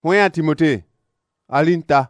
Hoya Timote, alinta.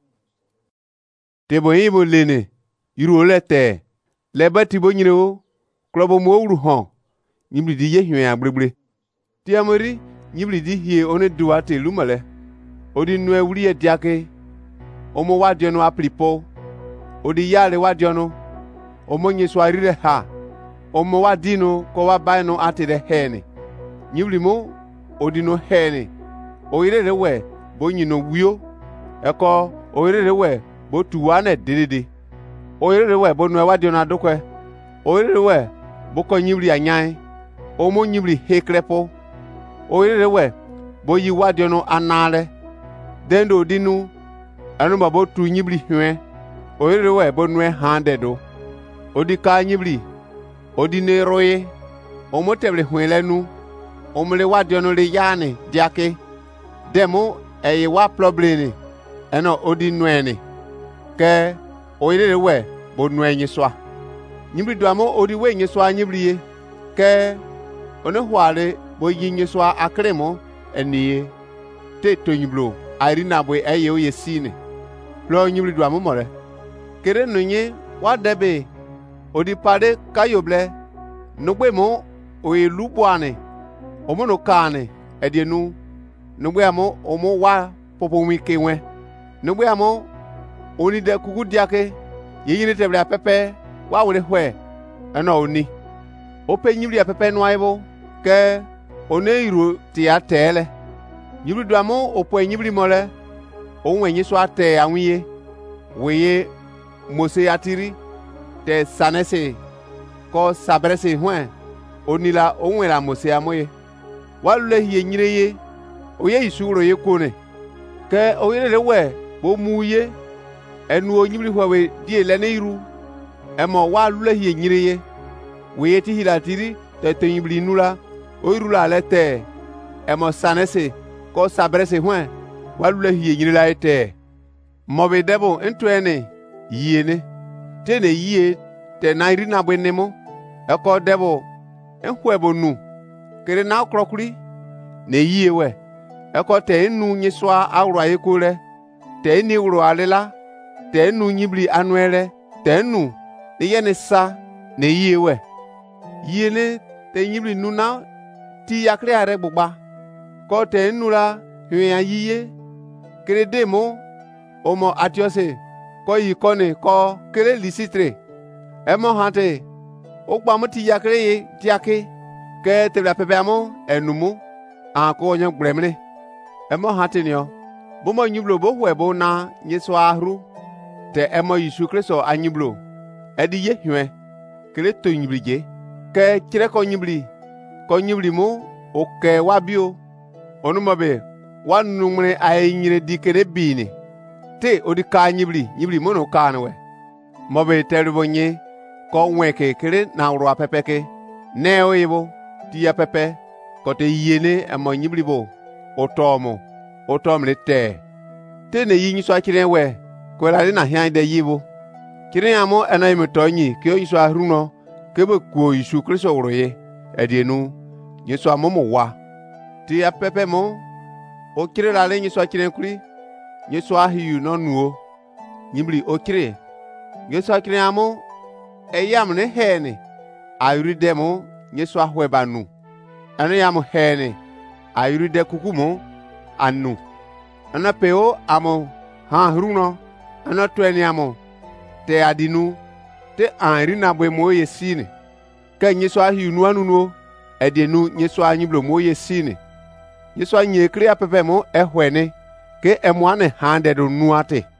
Tebo yibo lene, yuru olete, leba tibo nyiro, klobo mo uru hon, nyibli di ye hwe agbebre. Ti amori, nyibli di hie one duate lumale. Odi nwe wuri ediake, omo wadiono aplipo, odi yale wadiono, omo nyeswa rire ha, omo wadino ko wabaino atire hene. Nyibli mo, odi no hene, oirere we, bo nyino wio, eko oirere we, bo tuwane dedede. Oirere we, bo nwe wadiono adokwe, oirere we, bo ko nyibli anyai, omo nyibli hekrepo, oirere we, bo yi wadiono anale, dendo dinu, anu babo tu nyibli hwe, oirere we, bo nwe hande do. Odi ka nyibli, odi ne roye, omo teble hwelenu, omle wadiono le yane diake, demo eye wa probleme, eno odi nwene, ke oirere we, bo nwe nyiswa. Nyibli duamo odi we nyiswa nyibli ye, ke one hwale bo yi nyiswa akremo, eniye, te to nyiblo, airina bwe eye oye sine. Lo nyibli duamo more, kere nunye, wadebe, odi pade kayoble, nugbe mo, oye lubwane, omo no kane, edienu, nugbe amo, omo wa popo wikewe, nugbe amo, oni de kuku diake, yeyine teble apepe, wa wole hwe, eno oni. Ope nyibli apepe nwaibo, ke, one iru ti atele. Nyibli duamo, opo nyibli mole, onwe nyiso ate anwiye, weye, mose atiri, te sanese, ko sabrese hwen, onila onwe la mose amoye. Walule hiye nyireye, oye isuro ye kone, ke oyele we, bo muye, enu o nyibli hwewe die lene iru, emo walule hiye nyireye, weye ti hila tiri, te nyibli nula, oirula lete, emo sanese, ko sabrese hwen, walule hiye nyirela ete. Mobe debo entwene, yene, tene yie, te nairi na bwenemo, eko debo, enhwebo nu, kere na ukrokuri, ne yie we, eko te enu nyeswa aura ekule, te eni uro alela, te enu nyibli anuele, te enu, ne yene sa, ne yie we. Yene, te nyibli nuna, ti yakre are bugba, ko te enu la, hwe yie, kere demo, omo atiose, ko yikone, ko kere lisitre, emo hante, okpa mo ti yakre ye diake, ke te la pepe amo, enumu, anko onye gremle. Emo hante nyo, bomo nyiblo bo hwebo na nyeso ahru, te emo Yesu Kristo anyiblo, edi ye hwe, kere to nyibli je, ke kire ko nyibli mo, oke wabio, onumabe, wanumre aye nyire dikere bini, te odi ka nyibli mono kanwe. Mobe terbo nye, ko nweke kere na urwa pepeke, ne oibo, tiya pepe, kote yene emo nyibli bo, otom le te. Te ne yi nyiswa kire we, kwa la na hian de yibo. Kire amo ena imetonyi, kyo nyiswa runo, kebe kuo Yesu Kristo uroye, edienu, nyiswa momo wa. Tiya pepe mo, o kire la le nyiswa kire kuri, nyiswa hiyu no nuo, nyibli o kire. Nyiswa kire amo, eyam ne hene, ayuri demo, nyeswa hweba nu. Anu yamu hene, ayuri de kukumo, anu. Ana peo amo, runo, ana tueni amo, te adinu, te anri na bwe moye sine. Ke nyeswa hiyu nu anu no, edienu nyeswa nyiblo moye sine. Nyeswa nye kria pepe mo, ehwene, ke emwane hande do nuate.